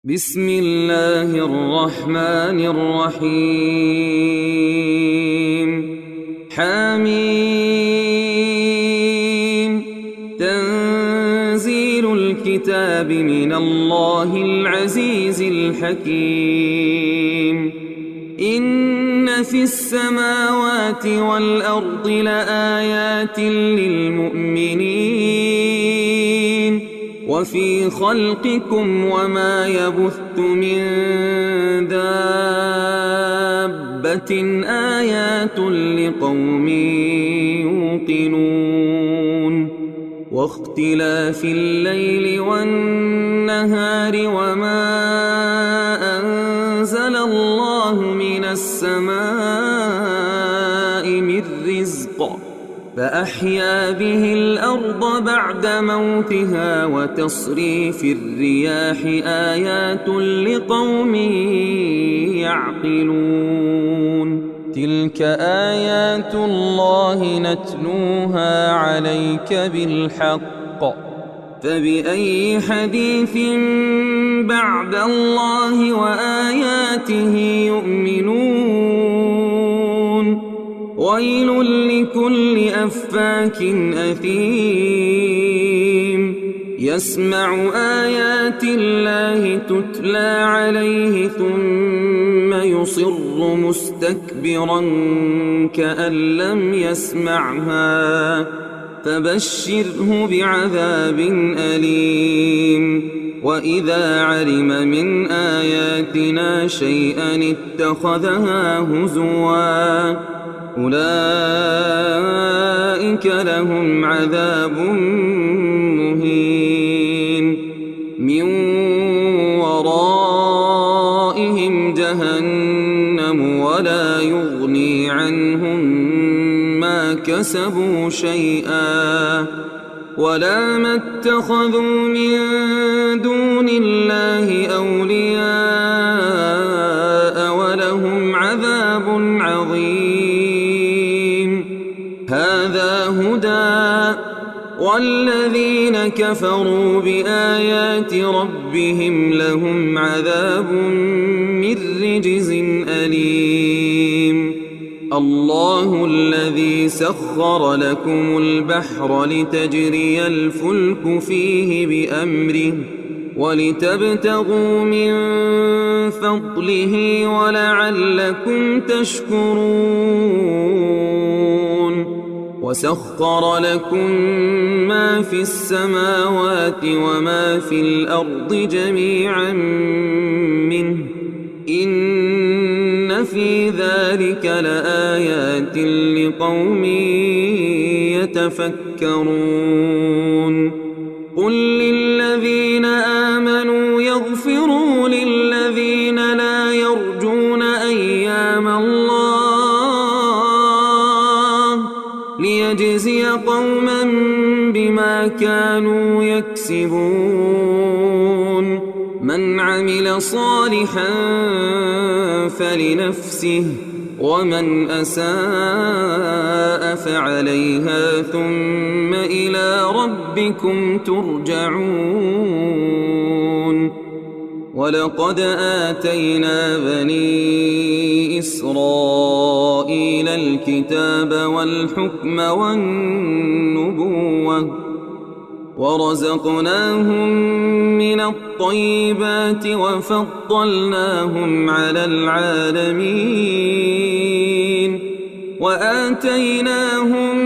بسم الله الرحمن الرحيم حميم تنزيل الكتاب من الله العزيز الحكيم إن في السماوات والأرض لآيات للمؤمنين وفي خلقكم وما يبث من دابة آيات لقوم يوقنون واختلاف الليل والنهار وما أنزل الله من السماء من رزق فأحيا به الأرض بعد موتها وتصريف الرياح آيات لقوم يعقلون تلك آيات الله نتلوها عليك بالحق فبأي حديث بعد الله وآياته يؤمنون ويل لكل أفاك أثيم يسمع آيات الله تتلى عليه ثم يصر مستكبرا كأن لم يسمعها فبشره بعذاب أليم وإذا علم من آياتنا شيئا اتخذها هزوا أولئك لهم عذاب مهين من ورائهم جهنم ولا يغني عنهم ما كسبوا شيئا ولا ما اتخذوا من دون الله أولياء ولهم عذاب عظيم هذا هدى والذين كفروا بآيات ربهم لهم عذاب من رجز أليم الله الذي سخر لكم البحر لتجري الفلك فيه بأمره ولتبتغوا من فضله ولعلكم تشكرون وسخر لكم ما في السماوات وما في الأرض جميعا منه إن في ذلك لآيات لقوم يتفكرون قل للذين آمنوا يغفروا للذين لا يرجون أيام الله ليجزي قوما بما كانوا يكسبون من عمل صالحا فلنفسه ومن أساء فعليها ثم إلى ربكم ترجعون ولقد آتينا بني إسرائيل الكتاب والحكم والنبوة ورزقناهم من الطيبات وفضلناهم على العالمين وآتيناهم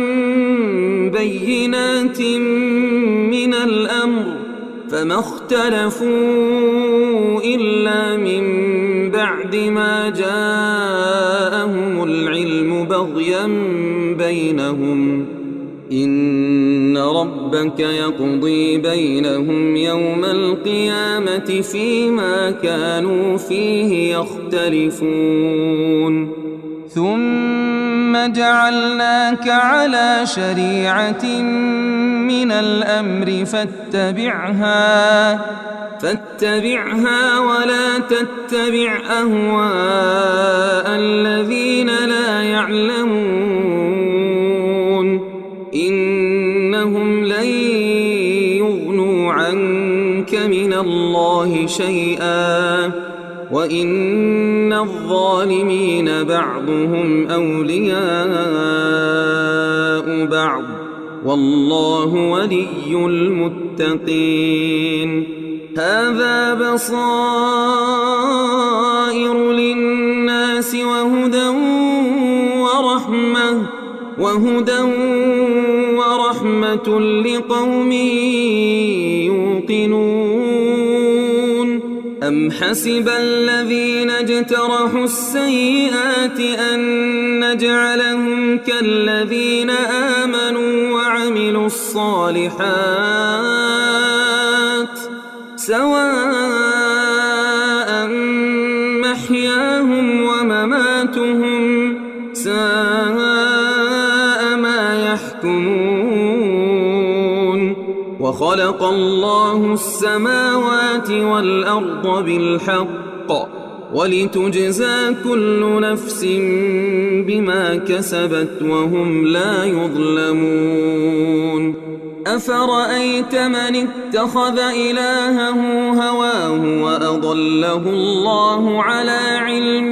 بينات من الأمر فما اختلفوا إلا من بعد ما جاءهم العلم بغيا بينهم إن ربك يقضي بينهم يوم القيامة فيما كانوا فيه يختلفون ثم جعلناك على شريعة من الأمر فاتبعها ولا تتبع أهواء الذين لا يعلمون إنهم لن يغنوا عنك من الله الله شيئا وإن الظالمين بعضهم أولياء بعض والله ولي المتقين. هذا بصائر للناس وهدى ورحمة لقوم يوقنون. أم حسب الذين اجترحوا السيئات أن نجعلهم كالذين آمنوا وعملوا الصالحات سواء محياهم ومماتهم ساء ما يحكمون. وخلق الله السماوات والأرض بالحق ولتجزى كل نفس بما كسبت وهم لا يظلمون. أفرأيت من اتخذ إلهه هواه وأضله الله على علم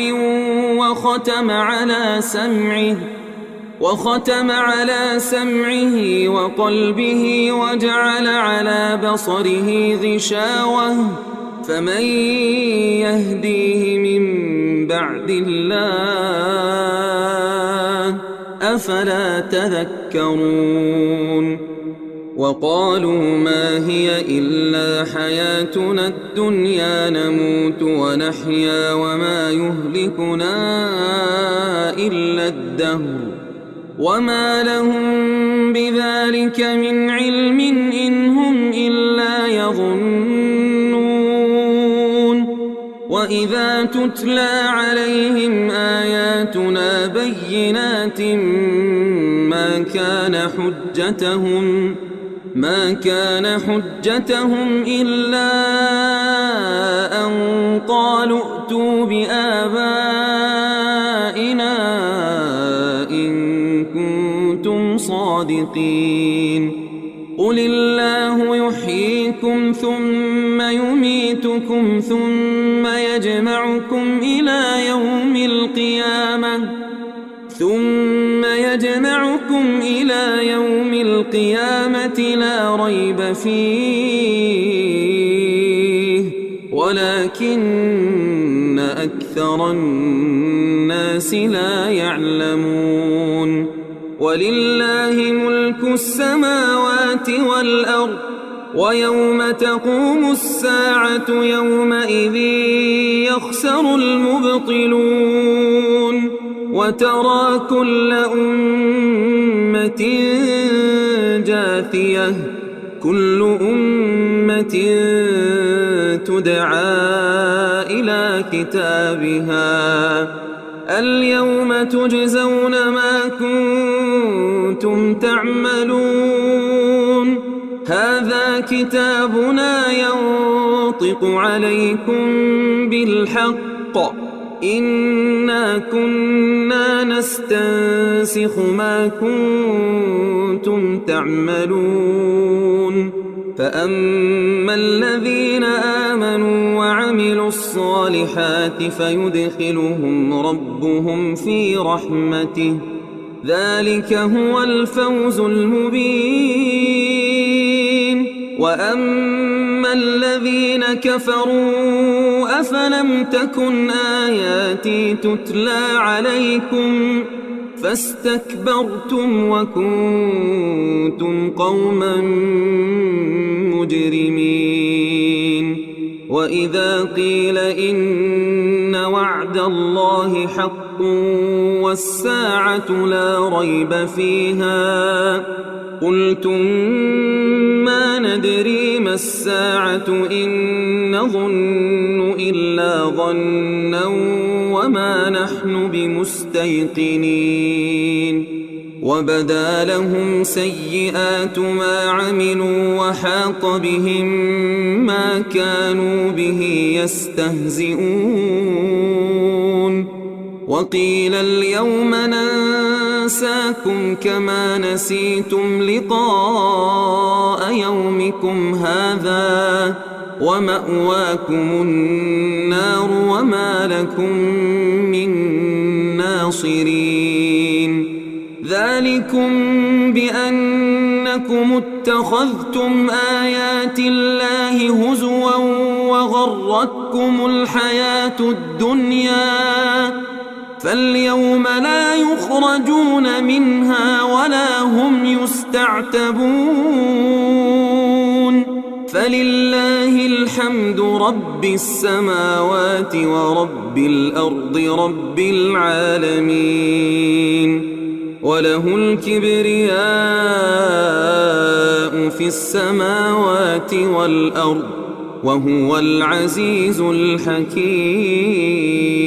وختم على سمعه وقلبه وجعل على بصره غشاوة فمن يهديه من بعد الله أفلا تذكرون. وقالوا ما هي إلا حياتنا الدنيا نموت ونحيا وما يهلكنا إلا الدهر وما لهم بذلك من علم إن هم إلا يظنون. وإذا تتلى عليهم آياتنا بينات ما كان حجتهم إلا أن قالوا ائتوا بآبائنا إن كنتم صادقين. قل الله يحييكم ثم يميتكم ثم يجمعكم إلى يوم القيامة لا ريب فيه ولكن أكثر الناس لا يعلمون. ولله ملك السماوات والأرض ويوم تقوم الساعة يومئذ يخسر المبطلون. وترى كل أمة جاثية كل أمة تدعى إلى كتابها اليوم تجزون ما كنتم تعملون. هذا كتابنا ينطق عليكم بالحق إنا كنا نستنسخ ما كنتم تعملون. فأما الذين آمنوا وعملوا الصالحات فيدخلهم ربهم في رحمته ذلك هو الفوز المبين. وأما الذين كفروا أفلم تكن آياتي تتلى عليكم فاستكبرتم وكنتم قوما مجرمين. وإذا قيل إن وعد الله حق والساعة لا ريب فيها قلتم ما ندري ما الساعة إن نظن إلا ظنا وما نحن بمستيقنين. وبدا لهم سيئات ما عملوا وحاق بهم ما كانوا به يستهزئون. وقيل اليوم ننساكم كما نسيتم لقاء يومكم هذا ومأواكم النار وما لكم من ناصرين ذلكم بأنكم اتخذتم آيات الله هزوا وغرتكم الحياة الدنيا فاليوم لا يخرجون منها ولا هم يستعتبون فلله الحمد رب السماوات ورب الأرض رب العالمين وله الكبرياء في السماوات والأرض وهو العزيز الحكيم.